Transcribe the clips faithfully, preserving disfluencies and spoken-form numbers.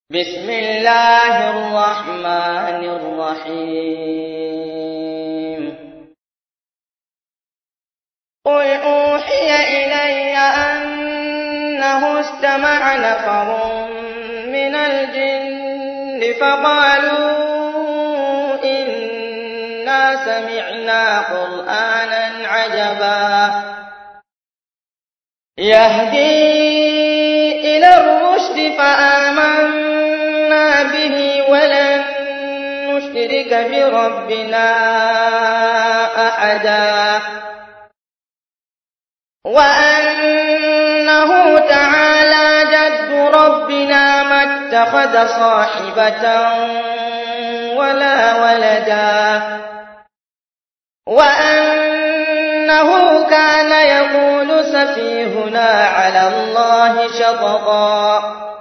بسم الله الرحمن الرحيم قل أوحي إلي أنه استمع نفر من الجن فقالوا إنا سمعنا قرآنا عجبا يهدي إلى الرشد فآمنا به ولن نشرك بربنا أحدا وأنه تعالى جد ربنا ما اتخذ صاحبة ولا ولدا وأنه كان يقول سفيهنا على الله شططا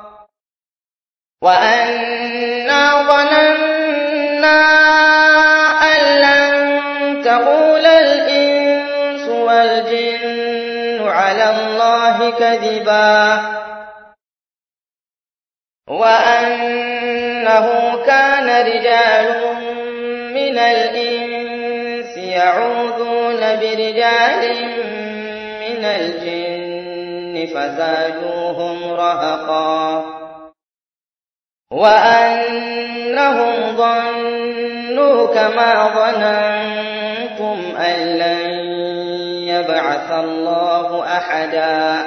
وأنا ظننا أن لن تقول الإنس والجن على الله كذبا وأنه كان رجال من الإنس يعوذون برجال من الجن فزادوهم رهقا وأنهم ظنوا كما ظننتم أن لن يبعث الله أحدا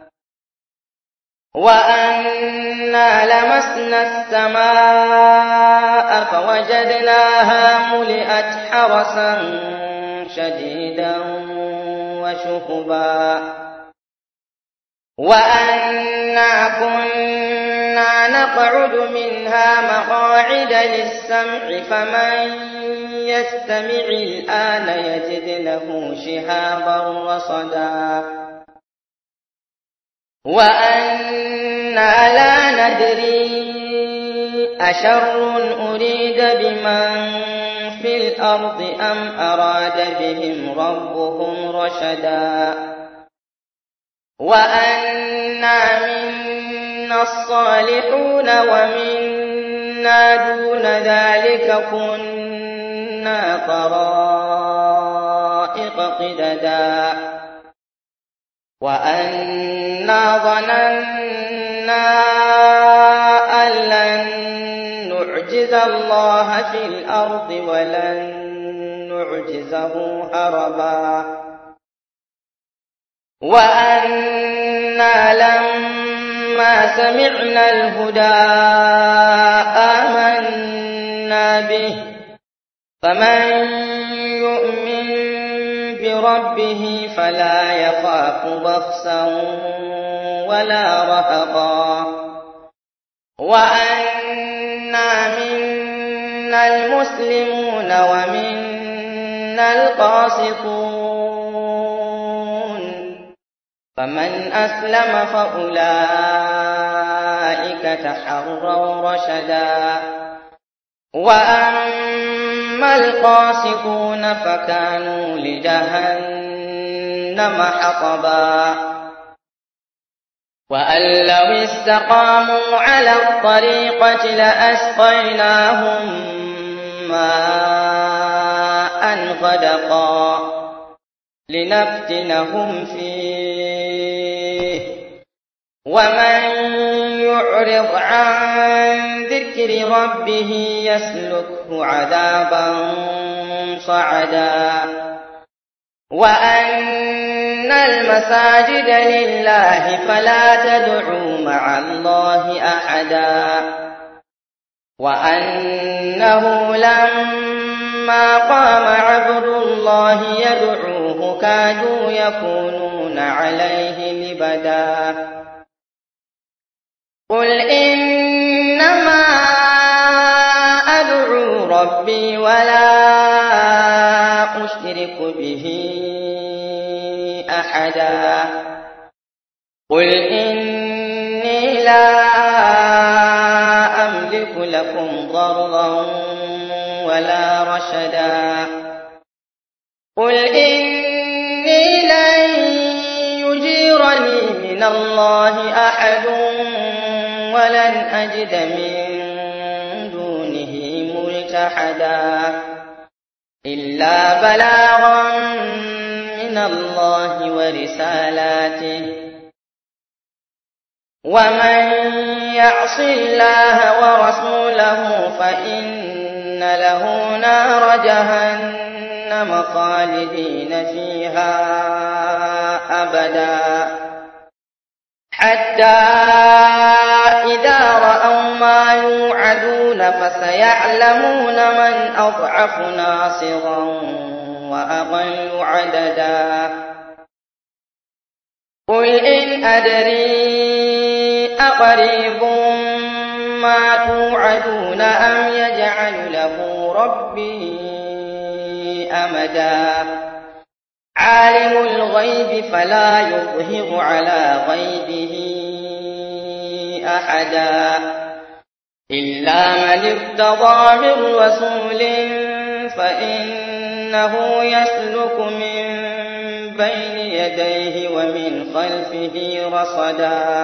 وأنا لمسنا السماء فوجدناها ملئت حرسا شديدا وشهبا وأنا كنا نقعد منها مقاعد للسمع فمن يستمع الآن يجد له شهابا رصدا وأنا لا ندري أشر أريد بمن في الأرض أم أراد بهم ربهم رشدا وأنا منا الصالحون ومنا دون ذلك كنا طرائق قددا وأنا ظننا أن لن نعجز الله في الأرض ولن نعجزه هربا وأنا لما سمعنا الهدى آمنا به فمن يؤمن بربه فلا يخاف بخسا ولا رهقا وأنا منا المسلمون ومنا القاسطون فمن أسلم فأولئك تحروا رشدا وأما القاسطون فكانوا لجهنم حطبا وأن لو استقاموا على الطريقة لأسقيناهم ماء غدقا لنفتنهم فيه ومن يعرض عن ذكر ربه يسلكه عذابا صعدا وأن المساجد لله فلا تدعوا مع الله أحدا وأنه لما قام عبد الله يدعوه كادوا يكونون عليه لبدا قل إنما أدعو ربي ولا أشرك به أحدا قل إني لا أملك لكم ضرا ولا رشدا قل إني لن يجيرني من الله أحد ولن أجد من دونه ملتحدا إلا بلاغا من الله ورسالاته ومن يعص الله ورسوله فإن له نار جهنم خالدين فيها أبدا حتى إذا رأوا ما يوعدون فسيعلمون من أضعف ناصرا وأضل عددا قل إن أدري أقريب ما توعدون أم يجعل له ربي أمدا عالم الغيب فلا يظهر على غيبه أحدا إلا من ارتضى من رسول فإنه يسلك من بين يديه ومن خلفه رصدا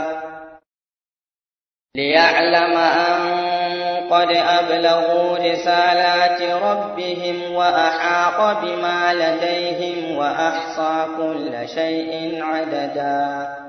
ليعلم أن قد أبلغوا رسالات ربهم وأحاط بما لديهم وأحصى كل شيء عددا